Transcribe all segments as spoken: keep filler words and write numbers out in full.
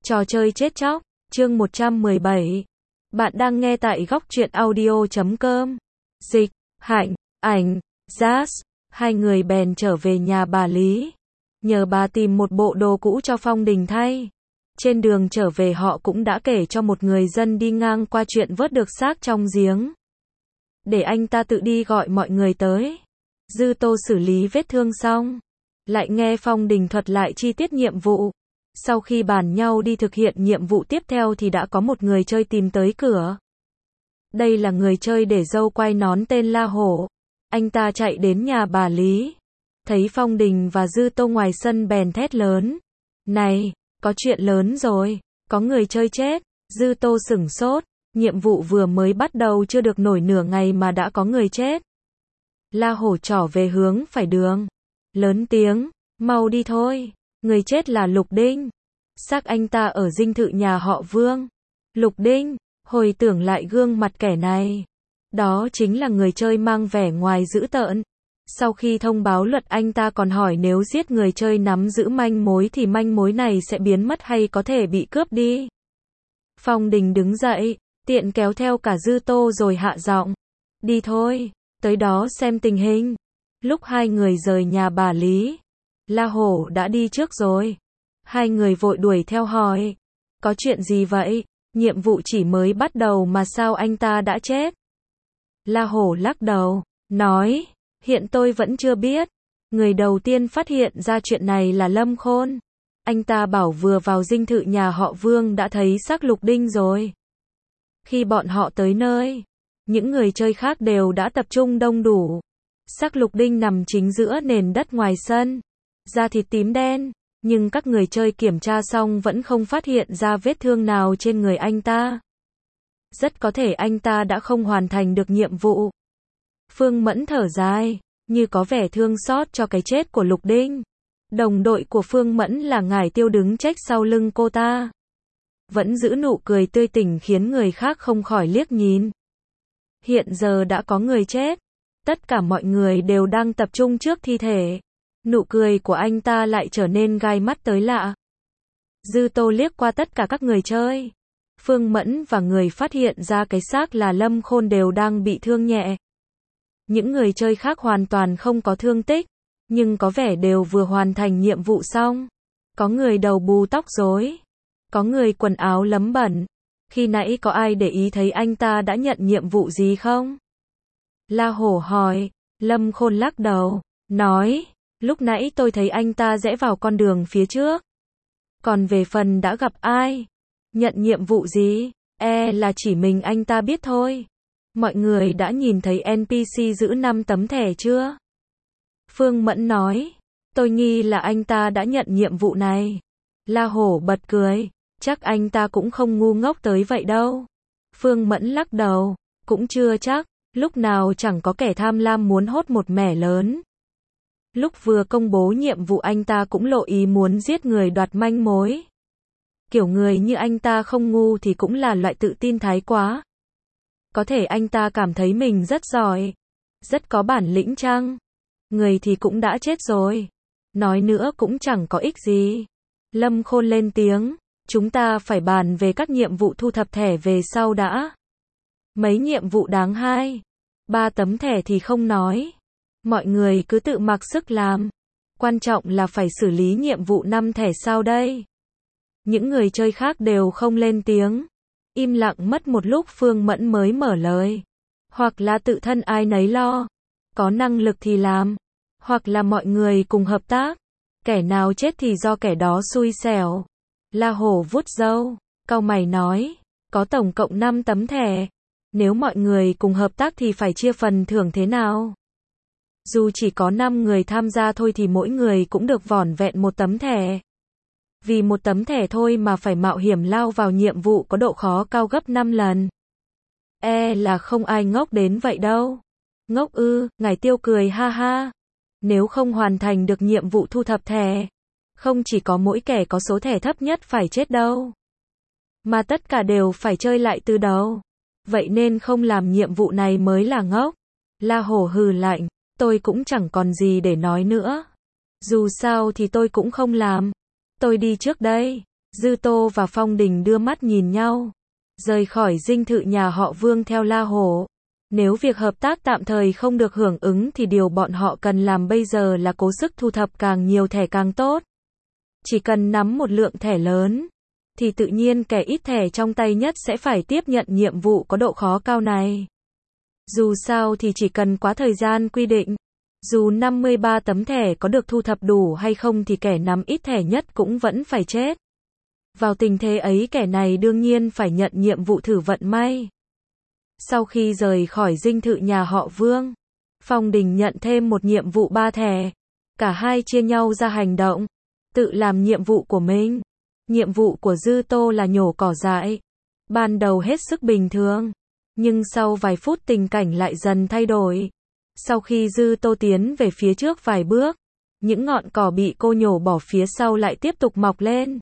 Trò chơi chết chóc, chương một trăm mười bảy. Bạn đang nghe tại góc truyện audio chấm com. Dịch, Hạnh, Ảnh, Jazz, hai người bèn trở về nhà bà Lý. Nhờ bà tìm một bộ đồ cũ cho Phong Đình thay. Trên đường trở về họ cũng đã kể cho một người dân đi ngang qua chuyện vớt được xác trong giếng. Để anh ta tự đi gọi mọi người tới. Dư Tô xử lý vết thương xong. Lại nghe Phong Đình thuật lại chi tiết nhiệm vụ. Sau khi bàn nhau đi thực hiện nhiệm vụ tiếp theo thì đã có một người chơi tìm tới cửa. Đây là người chơi để dâu quay nón tên La Hổ. Anh ta chạy đến nhà bà Lý. Thấy Phong Đình và Dư Tô ngoài sân bèn thét lớn. Này, có chuyện lớn rồi, có người chơi chết. Dư Tô sửng sốt, nhiệm vụ vừa mới bắt đầu chưa được nổi nửa ngày mà đã có người chết. La Hổ trỏ về hướng phải đường. Lớn tiếng, mau đi thôi. Người chết là Lục Đinh. Xác anh ta ở dinh thự nhà họ Vương. Lục Đinh, hồi tưởng lại gương mặt kẻ này. Đó chính là người chơi mang vẻ ngoài dữ tợn. Sau khi thông báo luật anh ta còn hỏi nếu giết người chơi nắm giữ manh mối thì manh mối này sẽ biến mất hay có thể bị cướp đi. Phong Đình đứng dậy, tiện kéo theo cả Dư Tô rồi hạ giọng. Đi thôi, tới đó xem tình hình. Lúc hai người rời nhà bà Lý, La Hổ đã đi trước rồi. Hai người vội đuổi theo hỏi. Có chuyện gì vậy? Nhiệm vụ chỉ mới bắt đầu mà sao anh ta đã chết? La Hổ lắc đầu, nói, hiện tôi vẫn chưa biết. Người đầu tiên phát hiện ra chuyện này là Lâm Khôn. Anh ta bảo vừa vào dinh thự nhà họ Vương đã thấy xác Lục Đinh rồi. Khi bọn họ tới nơi, những người chơi khác đều đã tập trung đông đủ. Xác Lục Đinh nằm chính giữa nền đất ngoài sân. Da thịt tím đen, nhưng các người chơi kiểm tra xong vẫn không phát hiện ra vết thương nào trên người anh ta. Rất có thể anh ta đã không hoàn thành được nhiệm vụ. Phương Mẫn thở dài, như có vẻ thương xót cho cái chết của Lục Đinh. Đồng đội của Phương Mẫn là Ngải Tiêu đứng trách sau lưng cô ta. Vẫn giữ nụ cười tươi tỉnh khiến người khác không khỏi liếc nhìn. Hiện giờ đã có người chết. Tất cả mọi người đều đang tập trung trước thi thể. Nụ cười của anh ta lại trở nên gai mắt tới lạ. Dư Tô liếc qua tất cả các người chơi. Phương Mẫn và người phát hiện ra cái xác là Lâm Khôn đều đang bị thương nhẹ. Những người chơi khác hoàn toàn không có thương tích, nhưng có vẻ đều vừa hoàn thành nhiệm vụ xong. Có người đầu bù tóc rối, có người quần áo lấm bẩn. Khi nãy có ai để ý thấy anh ta đã nhận nhiệm vụ gì không? La Hổ hỏi. Lâm Khôn lắc đầu, nói, lúc nãy tôi thấy anh ta rẽ vào con đường phía trước. Còn về phần đã gặp ai, nhận nhiệm vụ gì, e là chỉ mình anh ta biết thôi. Mọi người đã nhìn thấy en pê xê giữ năm tấm thẻ chưa? Phương Mẫn nói, tôi nghi là anh ta đã nhận nhiệm vụ này. La Hổ bật cười, chắc anh ta cũng không ngu ngốc tới vậy đâu. Phương Mẫn lắc đầu, cũng chưa chắc, lúc nào chẳng có kẻ tham lam muốn hốt một mẻ lớn. Lúc vừa công bố nhiệm vụ anh ta cũng lộ ý muốn giết người đoạt manh mối. Kiểu người như anh ta không ngu thì cũng là loại tự tin thái quá. Có thể anh ta cảm thấy mình rất giỏi, rất có bản lĩnh chăng? Người thì cũng đã chết rồi. Nói nữa cũng chẳng có ích gì. Lâm Khôn lên tiếng, chúng ta phải bàn về các nhiệm vụ thu thập thẻ về sau đã. Mấy nhiệm vụ đáng hai, ba tấm thẻ thì không nói. Mọi người cứ tự mặc sức làm. Quan trọng là phải xử lý nhiệm vụ năm thẻ sau đây. Những người chơi khác đều không lên tiếng. Im lặng mất một lúc Phương Mẫn mới mở lời. Hoặc là tự thân ai nấy lo. Có năng lực thì làm. Hoặc là mọi người cùng hợp tác. Kẻ nào chết thì do kẻ đó xui xẻo. La Hổ vuốt râu, cau mày nói. Có tổng cộng năm tấm thẻ. Nếu mọi người cùng hợp tác thì phải chia phần thưởng thế nào? Dù chỉ có năm người tham gia thôi thì mỗi người cũng được vỏn vẹn một tấm thẻ. Vì một tấm thẻ thôi mà phải mạo hiểm lao vào nhiệm vụ có độ khó cao gấp năm lần. E là không ai ngốc đến vậy đâu. Ngốc ư, Ngải Tiêu cười ha ha. Nếu không hoàn thành được nhiệm vụ thu thập thẻ, không chỉ có mỗi kẻ có số thẻ thấp nhất phải chết đâu, mà tất cả đều phải chơi lại từ đầu. Vậy nên không làm nhiệm vụ này mới là ngốc. La Hổ hừ lạnh, tôi cũng chẳng còn gì để nói nữa. Dù sao thì tôi cũng không làm. Tôi đi trước đây. Dư Tô và Phong Đình đưa mắt nhìn nhau. Rời khỏi dinh thự nhà họ Vương theo La Hổ. Nếu việc hợp tác tạm thời không được hưởng ứng thì điều bọn họ cần làm bây giờ là cố sức thu thập càng nhiều thẻ càng tốt. Chỉ cần nắm một lượng thẻ lớn, thì tự nhiên kẻ ít thẻ trong tay nhất sẽ phải tiếp nhận nhiệm vụ có độ khó cao này. Dù sao thì chỉ cần quá thời gian quy định, dù năm mươi ba tấm thẻ có được thu thập đủ hay không thì kẻ nắm ít thẻ nhất cũng vẫn phải chết. Vào tình thế ấy kẻ này đương nhiên phải nhận nhiệm vụ thử vận may. Sau khi rời khỏi dinh thự nhà họ Vương, Phong Đình nhận thêm một nhiệm vụ ba thẻ. Cả hai chia nhau ra hành động, tự làm nhiệm vụ của mình. Nhiệm vụ của Dư Tô là nhổ cỏ dại. Ban đầu hết sức bình thường, nhưng sau vài phút tình cảnh lại dần thay đổi. Sau khi Dư Tô tiến về phía trước vài bước, những ngọn cỏ bị cô nhổ bỏ phía sau lại tiếp tục mọc lên.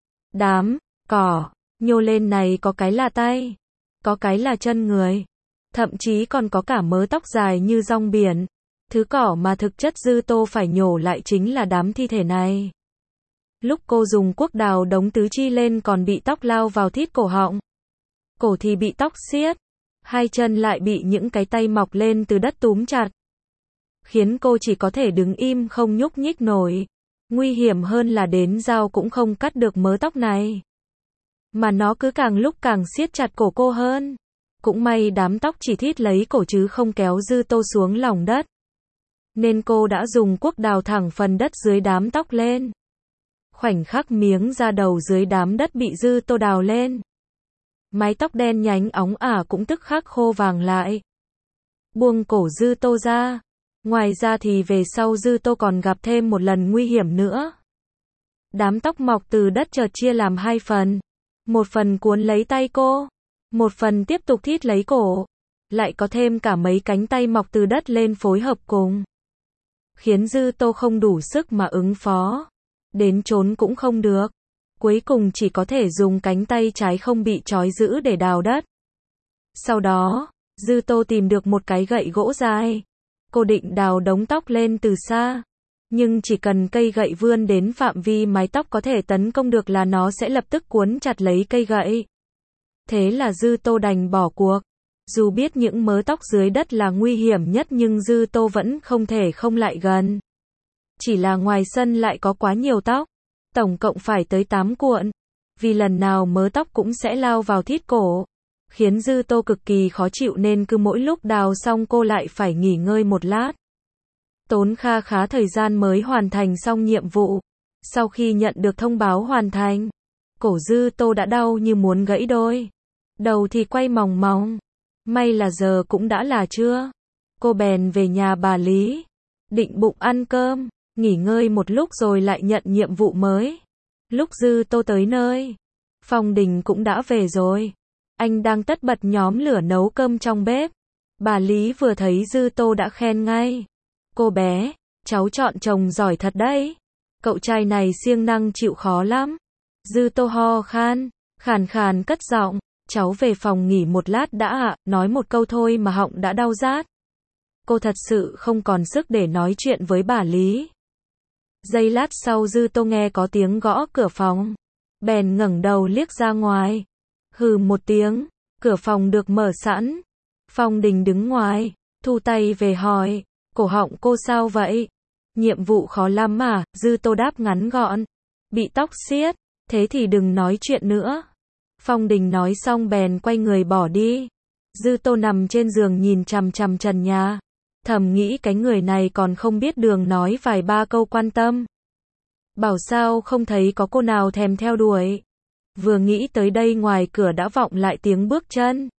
Đám cỏ nhô lên này có cái là tay, có cái là chân người, thậm chí còn có cả mớ tóc dài như rong biển. Thứ cỏ mà thực chất Dư Tô phải nhổ lại chính là đám thi thể này. Lúc cô dùng cuốc đào đống tứ chi lên còn bị tóc lao vào thít cổ họng. Cổ thì bị tóc siết, hai chân lại bị những cái tay mọc lên từ đất túm chặt. Khiến cô chỉ có thể đứng im không nhúc nhích nổi. Nguy hiểm hơn là đến dao cũng không cắt được mớ tóc này. Mà nó cứ càng lúc càng siết chặt cổ cô hơn. Cũng may đám tóc chỉ thít lấy cổ chứ không kéo Dư Tô xuống lòng đất. Nên cô đã dùng cuốc đào thẳng phần đất dưới đám tóc lên. Khoảnh khắc miếng da đầu dưới đám đất bị Dư Tô đào lên. Mái tóc đen nhánh óng ả cũng tức khắc khô vàng lại. Buông cổ Dư Tô ra. Ngoài ra thì về sau Dư Tô còn gặp thêm một lần nguy hiểm nữa. Đám tóc mọc từ đất chợt chia làm hai phần. Một phần cuốn lấy tay cô, một phần tiếp tục thít lấy cổ. Lại có thêm cả mấy cánh tay mọc từ đất lên phối hợp cùng. Khiến Dư Tô không đủ sức mà ứng phó. Đến trốn cũng không được. Cuối cùng chỉ có thể dùng cánh tay trái không bị trói giữ để đào đất. Sau đó, Dư Tô tìm được một cái gậy gỗ dài. Cô định đào đống tóc lên từ xa. Nhưng chỉ cần cây gậy vươn đến phạm vi mái tóc có thể tấn công được là nó sẽ lập tức cuốn chặt lấy cây gậy. Thế là Dư Tô đành bỏ cuộc. Dù biết những mớ tóc dưới đất là nguy hiểm nhất nhưng Dư Tô vẫn không thể không lại gần. Chỉ là ngoài sân lại có quá nhiều tóc. Tổng cộng phải tới tám cuộn. Vì lần nào mớ tóc cũng sẽ lao vào thít cổ. Khiến Dư Tô cực kỳ khó chịu nên cứ mỗi lúc đào xong cô lại phải nghỉ ngơi một lát. Tốn kha khá thời gian mới hoàn thành xong nhiệm vụ. Sau khi nhận được thông báo hoàn thành, cổ Dư Tô đã đau như muốn gãy đôi. Đầu thì quay mòng mòng. May là giờ cũng đã là trưa. Cô bèn về nhà bà Lý. Định bụng ăn cơm, nghỉ ngơi một lúc rồi lại nhận nhiệm vụ mới. Lúc Dư Tô tới nơi, Phong Đình cũng đã về rồi. Anh đang tất bật nhóm lửa nấu cơm trong bếp. Bà Lý vừa thấy Dư Tô đã khen ngay. Cô bé, cháu chọn chồng giỏi thật đấy. Cậu trai này siêng năng chịu khó lắm. Dư Tô ho khan, khàn khàn cất giọng. Cháu về phòng nghỉ một lát đã ạ, nói một câu thôi mà họng đã đau rát. Cô thật sự không còn sức để nói chuyện với bà Lý. Giây lát sau Dư Tô nghe có tiếng gõ cửa phòng. Bèn ngẩng đầu liếc ra ngoài. Hừ một tiếng, cửa phòng được mở sẵn. Phong Đình đứng ngoài, thu tay về hỏi. Cổ họng cô sao vậy? Nhiệm vụ khó lắm mà, Dư Tô đáp ngắn gọn. Bị tóc siết, thế thì đừng nói chuyện nữa. Phong Đình nói xong bèn quay người bỏ đi. Dư Tô nằm trên giường nhìn chằm chằm trần nhà. Thầm nghĩ cái người này còn không biết đường nói vài ba câu quan tâm. Bảo sao không thấy có cô nào thèm theo đuổi. Vừa nghĩ tới đây ngoài cửa đã vọng lại tiếng bước chân.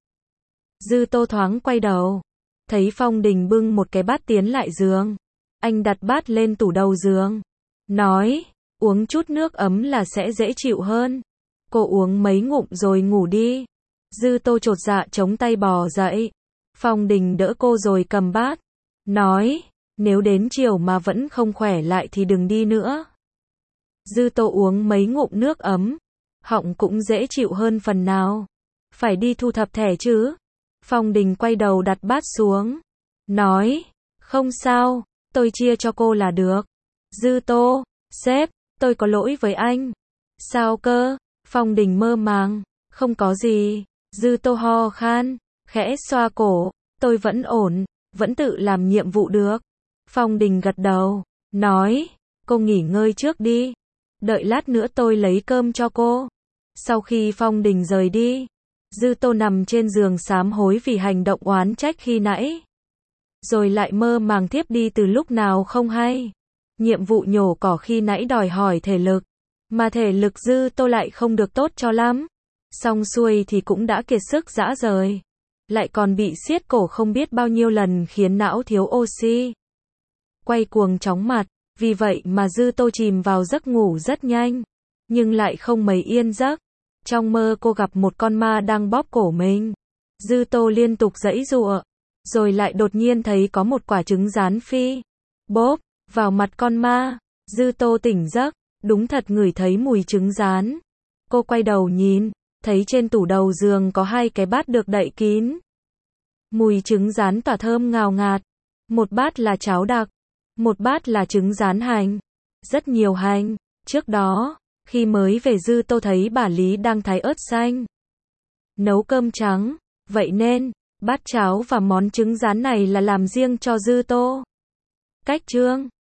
Dư Tô thoáng quay đầu. Thấy Phong Đình bưng một cái bát tiến lại giường. Anh đặt bát lên tủ đầu giường. Nói, uống chút nước ấm là sẽ dễ chịu hơn. Cô uống mấy ngụm rồi ngủ đi. Dư Tô chột dạ chống tay bò dậy. Phong Đình đỡ cô rồi cầm bát. Nói, nếu đến chiều mà vẫn không khỏe lại thì đừng đi nữa. Dư Tô uống mấy ngụm nước ấm. Họng cũng dễ chịu hơn phần nào. Phải đi thu thập thẻ chứ. Phong Đình quay đầu đặt bát xuống. Nói, không sao, tôi chia cho cô là được. Dư Tô, sếp, tôi có lỗi với anh. Sao cơ? Phong Đình mơ màng. Không có gì. Dư Tô ho khan, khẽ xoa cổ. Tôi vẫn ổn, vẫn tự làm nhiệm vụ được. Phong Đình gật đầu, nói, cô nghỉ ngơi trước đi. Đợi lát nữa tôi lấy cơm cho cô. Sau khi Phong Đình rời đi, Dư Tô nằm trên giường sám hối vì hành động oán trách khi nãy. Rồi lại mơ màng thiếp đi từ lúc nào không hay. Nhiệm vụ nhổ cỏ khi nãy đòi hỏi thể lực, mà thể lực Dư Tô lại không được tốt cho lắm. Xong xuôi thì cũng đã kiệt sức rã rời. Lại còn bị siết cổ không biết bao nhiêu lần khiến não thiếu oxy. Quay cuồng chóng mặt, vì vậy mà Dư Tô chìm vào giấc ngủ rất nhanh. Nhưng lại không mấy yên giấc. Trong mơ cô gặp một con ma đang bóp cổ mình. Dư Tô liên tục giãy giụa, rồi lại đột nhiên thấy có một quả trứng rán phi bốp vào mặt con ma. Dư Tô tỉnh giấc, đúng thật ngửi thấy mùi trứng rán. Cô quay đầu nhìn, thấy trên tủ đầu giường có hai cái bát được đậy kín. Mùi trứng rán tỏa thơm ngào ngạt. Một bát là cháo đặc, một bát là trứng rán hành. Rất nhiều hành. Trước đó, khi mới về Dư Tô thấy bà Lý đang thái ớt xanh nấu cơm trắng, vậy nên bát cháo và món trứng rán này là làm riêng cho Dư Tô. Cách chương